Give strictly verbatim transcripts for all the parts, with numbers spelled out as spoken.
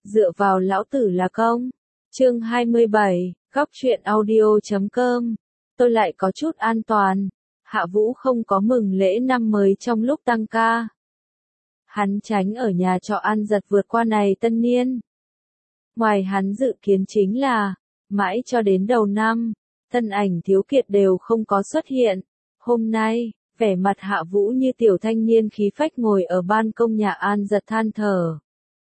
Dựa vào lão tử là công. Chương hai mươi bảy, góc truyện audio chấm com. Tôi lại có chút an toàn. Hạ Vũ không có mừng lễ năm mới trong lúc tăng ca. Hắn tránh ở nhà trọ ăn giật vượt qua này tân niên. Ngoài hắn dự kiến chính là, mãi cho đến đầu năm, thân ảnh Thiếu Kiệt đều không có xuất hiện. Hôm nay, vẻ mặt Hạ Vũ như tiểu thanh niên khí phách ngồi ở ban công nhà An Giật than thở.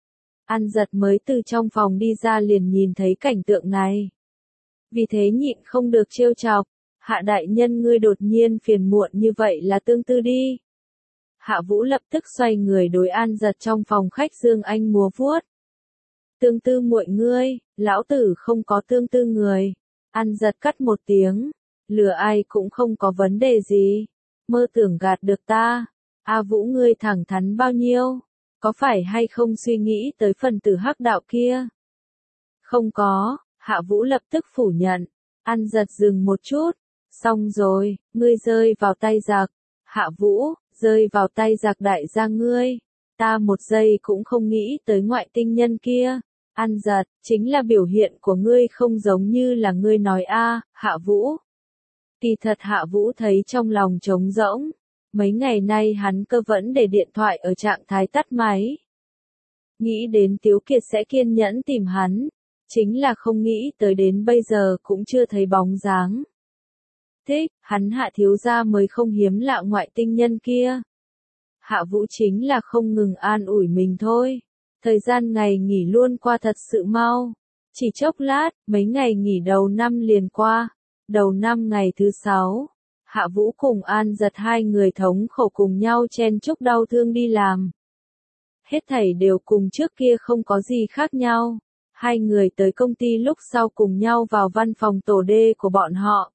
An Giật mới từ trong phòng đi ra liền nhìn thấy cảnh tượng này. Vì thế nhịn không được trêu chọc, Hạ đại nhân ngươi đột nhiên phiền muộn như vậy là tương tư đi. Hạ Vũ lập tức xoay người đối An Giật trong phòng khách dương anh múa vuốt. Tương tư muội ngươi, lão tử không có tương tư người. An Giật cắt một tiếng, lừa ai cũng không có vấn đề gì. Mơ tưởng gạt được ta. A Vũ ngươi thẳng thắn bao nhiêu? Có phải hay không suy nghĩ tới phần tử hắc đạo kia? Không có, Hạ Vũ lập tức phủ nhận. An Giật dừng một chút. Xong rồi, ngươi rơi vào tay giặc. Hạ Vũ, rơi vào tay giặc đại gia ngươi. Ta một giây cũng không nghĩ tới ngoại tinh nhân kia. An Giật, chính là biểu hiện của ngươi không giống như là ngươi nói a, Hạ Vũ. Kỳ thật Hạ Vũ thấy trong lòng trống rỗng. Mấy ngày nay hắn cơ vẫn để điện thoại ở trạng thái tắt máy. Nghĩ đến Tiếu Kiệt sẽ kiên nhẫn tìm hắn. Chính là không nghĩ tới đến bây giờ cũng chưa thấy bóng dáng. Thích, hắn Hạ thiếu gia mới không hiếm lạ ngoại tinh nhân kia. Hạ Vũ chính là không ngừng an ủi mình thôi. Thời gian ngày nghỉ luôn qua thật sự mau. Chỉ chốc lát, mấy ngày nghỉ đầu năm liền qua. Đầu năm ngày thứ sáu, Hạ Vũ cùng An Giật hai người thống khổ cùng nhau chen chúc đau thương đi làm. Hết thảy đều cùng trước kia không có gì khác nhau. Hai người tới công ty lúc sau cùng nhau vào văn phòng tổ đê của bọn họ.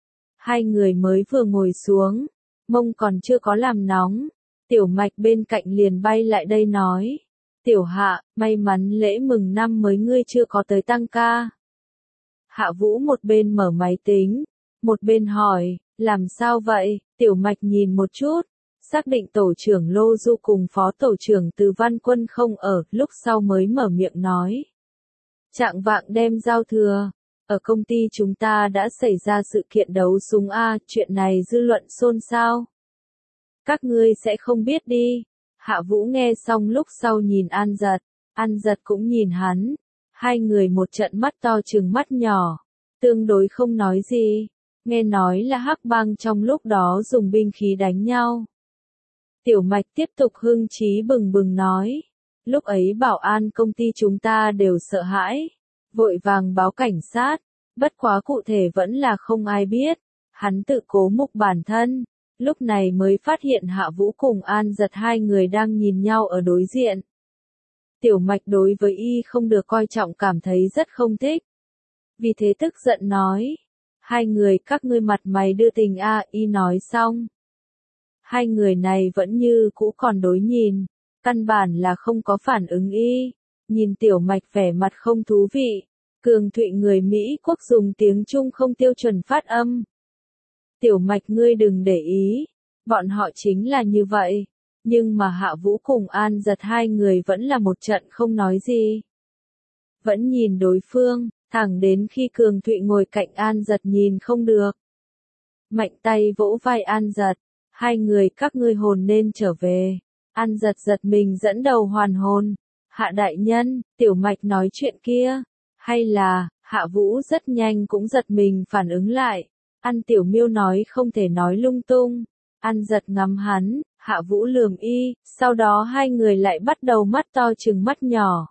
Hai người mới vừa ngồi xuống, mông còn chưa có làm nóng. Tiểu Mạch bên cạnh liền bay lại đây nói. Tiểu Hạ, may mắn lễ mừng năm mới ngươi chưa có tới tăng ca. Hạ Vũ một bên mở máy tính, một bên hỏi, làm sao vậy? Tiểu Mạch nhìn một chút, xác định tổ trưởng Lô Du cùng phó tổ trưởng Từ Văn Quân không ở, lúc sau mới mở miệng nói. Trạng vạng đêm giao thừa, ở công ty chúng ta đã xảy ra sự kiện đấu súng A, chuyện này dư luận xôn xao. Các ngươi sẽ không biết đi. Hạ Vũ nghe xong lúc sau nhìn An Giật, An Giật cũng nhìn hắn. Hai người một trận mắt to trừng mắt nhỏ, tương đối không nói gì. Nghe nói là hắc bang trong lúc đó dùng binh khí đánh nhau. Tiểu Mạch tiếp tục hưng trí bừng bừng nói. Lúc ấy bảo an công ty chúng ta đều sợ hãi. Vội vàng báo cảnh sát. Bất quá cụ thể vẫn là không ai biết. Hắn tự cố mục bản thân. Lúc này mới phát hiện Hạ Vũ cùng An Giật hai người đang nhìn nhau ở đối diện. Tiểu Mạch đối với y không được coi trọng cảm thấy rất không thích. Vì thế tức giận nói. Hai người các ngươi mặt mày đưa tình a, y nói xong. Hai người này vẫn như cũ còn đối nhìn. Căn bản là không có phản ứng y. Nhìn Tiểu Mạch vẻ mặt không thú vị. Cường Thụy người Mỹ quốc dùng tiếng Trung không tiêu chuẩn phát âm. Tiểu Mạch ngươi đừng để ý. Bọn họ chính là như vậy. Nhưng mà Hạ Vũ cùng An Giật hai người vẫn là một trận không nói gì. Vẫn nhìn đối phương, thẳng đến khi Cường Thụy ngồi cạnh An Giật nhìn không được. Mạnh tay vỗ vai An Giật. Hai người các ngươi hồn nên trở về. An Giật giật mình dẫn đầu hoàn hồn. Hạ đại nhân, Tiểu Mạch nói chuyện kia. Hay là, Hạ Vũ rất nhanh cũng giật mình phản ứng lại. An Tiểu Miêu nói không thể nói lung tung. An Giật ngắm hắn, Hạ Vũ lườm y, sau đó hai người lại bắt đầu mắt to trừng mắt nhỏ.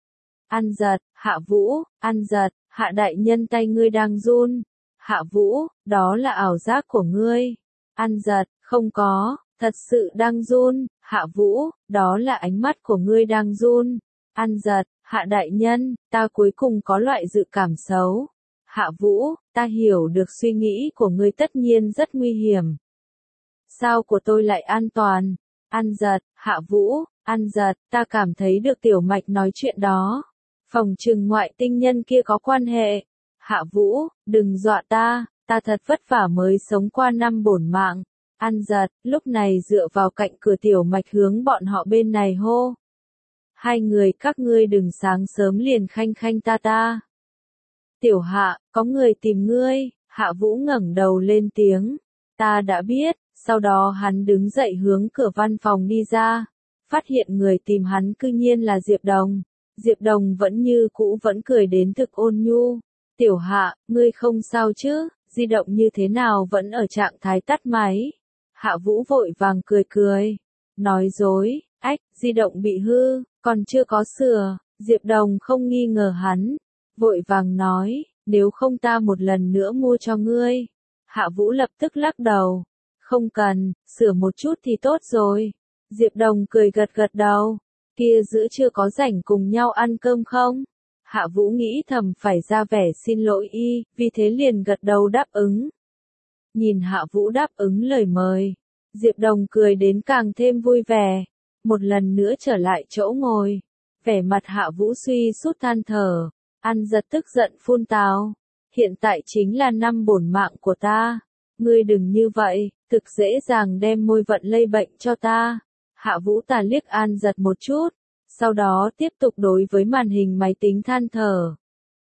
An Giật, Hạ Vũ, An Giật, Hạ đại nhân tay ngươi đang run. Hạ Vũ, đó là ảo giác của ngươi. An Giật, không có, thật sự đang run. Hạ Vũ, đó là ánh mắt của ngươi đang run. An Giật, Hạ đại nhân, ta cuối cùng có loại dự cảm xấu. Hạ Vũ, ta hiểu được suy nghĩ của ngươi tất nhiên rất nguy hiểm. Sao của tôi lại an toàn? An Giật, Hạ Vũ, An Giật, ta cảm thấy được Tiểu Mạch nói chuyện đó. Phòng trừng ngoại tinh nhân kia có quan hệ. Hạ Vũ, đừng dọa ta, ta thật vất vả mới sống qua năm bổn mạng. An Giật, lúc này dựa vào cạnh cửa Tiểu Mạch hướng bọn họ bên này hô. Hai người các ngươi đừng sáng sớm liền khanh khanh ta ta. Tiểu Hạ, có người tìm ngươi, Hạ Vũ ngẩng đầu lên tiếng. Ta đã biết, sau đó hắn đứng dậy hướng cửa văn phòng đi ra. Phát hiện người tìm hắn cư nhiên là Diệp Đồng. Diệp Đồng vẫn như cũ vẫn cười đến thực ôn nhu. Tiểu Hạ, ngươi không sao chứ, di động như thế nào vẫn ở trạng thái tắt máy. Hạ Vũ vội vàng cười cười. Nói dối, ách, di động bị hư, còn chưa có sửa. Diệp Đồng không nghi ngờ hắn. Vội vàng nói, nếu không ta một lần nữa mua cho ngươi. Hạ Vũ lập tức lắc đầu. Không cần, sửa một chút thì tốt rồi. Diệp Đồng cười gật gật đầu. Kia giữa chưa có rảnh cùng nhau ăn cơm không? Hạ Vũ nghĩ thầm phải ra vẻ xin lỗi y, vì thế liền gật đầu đáp ứng. Nhìn Hạ Vũ đáp ứng lời mời, Diệp Đồng cười đến càng thêm vui vẻ. Một lần nữa trở lại chỗ ngồi. Vẻ mặt Hạ Vũ suy sút than thở. Ăn giật tức giận phun tào. Hiện tại chính là năm bổn mạng của ta. Ngươi đừng như vậy, thực dễ dàng đem môi vận lây bệnh cho ta. Hạ Vũ tà liếc An giật một chút. Sau đó tiếp tục đối với màn hình máy tính than thở.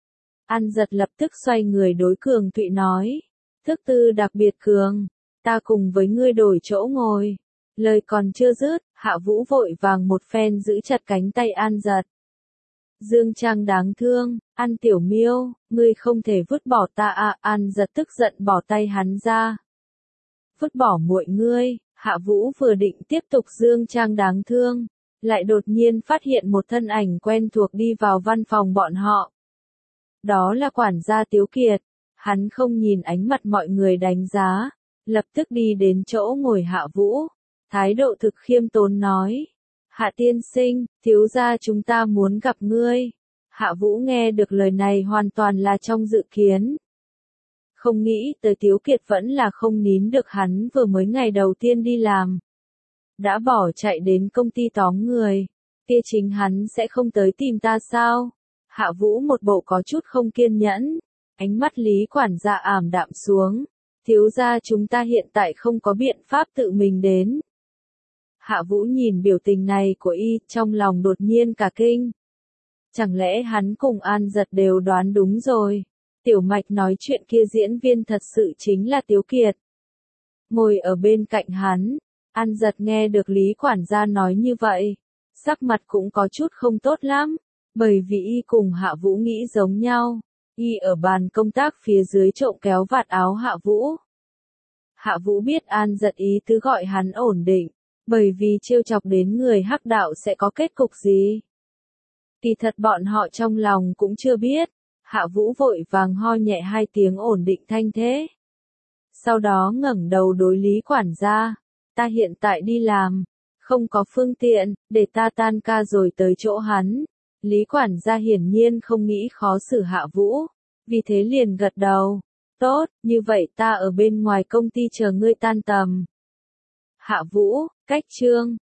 An giật lập tức xoay người đối Cường Thụy nói. Thức tư đặc biệt cường. Ta cùng với ngươi đổi chỗ ngồi. Lời còn chưa dứt, Hạ Vũ vội vàng một phen giữ chặt cánh tay An giật. Dương Trang đáng thương, An tiểu miêu, ngươi không thể vứt bỏ ta à, An giật tức giận bỏ tay hắn ra. Vứt bỏ muội ngươi, Hạ Vũ vừa định tiếp tục Dương Trang đáng thương, lại đột nhiên phát hiện một thân ảnh quen thuộc đi vào văn phòng bọn họ. Đó là quản gia Tiếu Kiệt, hắn không nhìn ánh mặt mọi người đánh giá, lập tức đi đến chỗ ngồi Hạ Vũ, thái độ thực khiêm tốn nói. Hạ tiên sinh, thiếu gia chúng ta muốn gặp ngươi. Hạ Vũ nghe được lời này hoàn toàn là trong dự kiến. Không nghĩ tới Tiếu Kiệt vẫn là không nín được hắn vừa mới ngày đầu tiên đi làm. Đã bỏ chạy đến công ty tóm người. Kia chính hắn sẽ không tới tìm ta sao? Hạ Vũ một bộ có chút không kiên nhẫn. Ánh mắt Lý quản gia ảm đạm xuống. Thiếu gia chúng ta hiện tại không có biện pháp tự mình đến. Hạ Vũ nhìn biểu tình này của y, trong lòng đột nhiên cả kinh. Chẳng lẽ hắn cùng An giật đều đoán đúng rồi? Tiểu Mạch nói chuyện kia diễn viên thật sự chính là Tiếu Kiệt. Ngồi ở bên cạnh hắn, An giật nghe được Lý quản gia nói như vậy. Sắc mặt cũng có chút không tốt lắm, bởi vì y cùng Hạ Vũ nghĩ giống nhau. Y ở bàn công tác phía dưới trộm kéo vạt áo Hạ Vũ. Hạ Vũ biết An giật ý tứ gọi hắn ổn định. Bởi vì trêu chọc đến người hắc đạo sẽ có kết cục gì? Kỳ thật bọn họ trong lòng cũng chưa biết. Hạ Vũ vội vàng ho nhẹ hai tiếng ổn định thanh thế. Sau đó ngẩng đầu đối Lý quản gia. Ta hiện tại đi làm. Không có phương tiện, để ta tan ca rồi tới chỗ hắn. Lý quản gia hiển nhiên không nghĩ khó xử Hạ Vũ. Vì thế liền gật đầu. Tốt, như vậy ta ở bên ngoài công ty chờ ngươi tan tầm. Hạ Vũ, cách chương.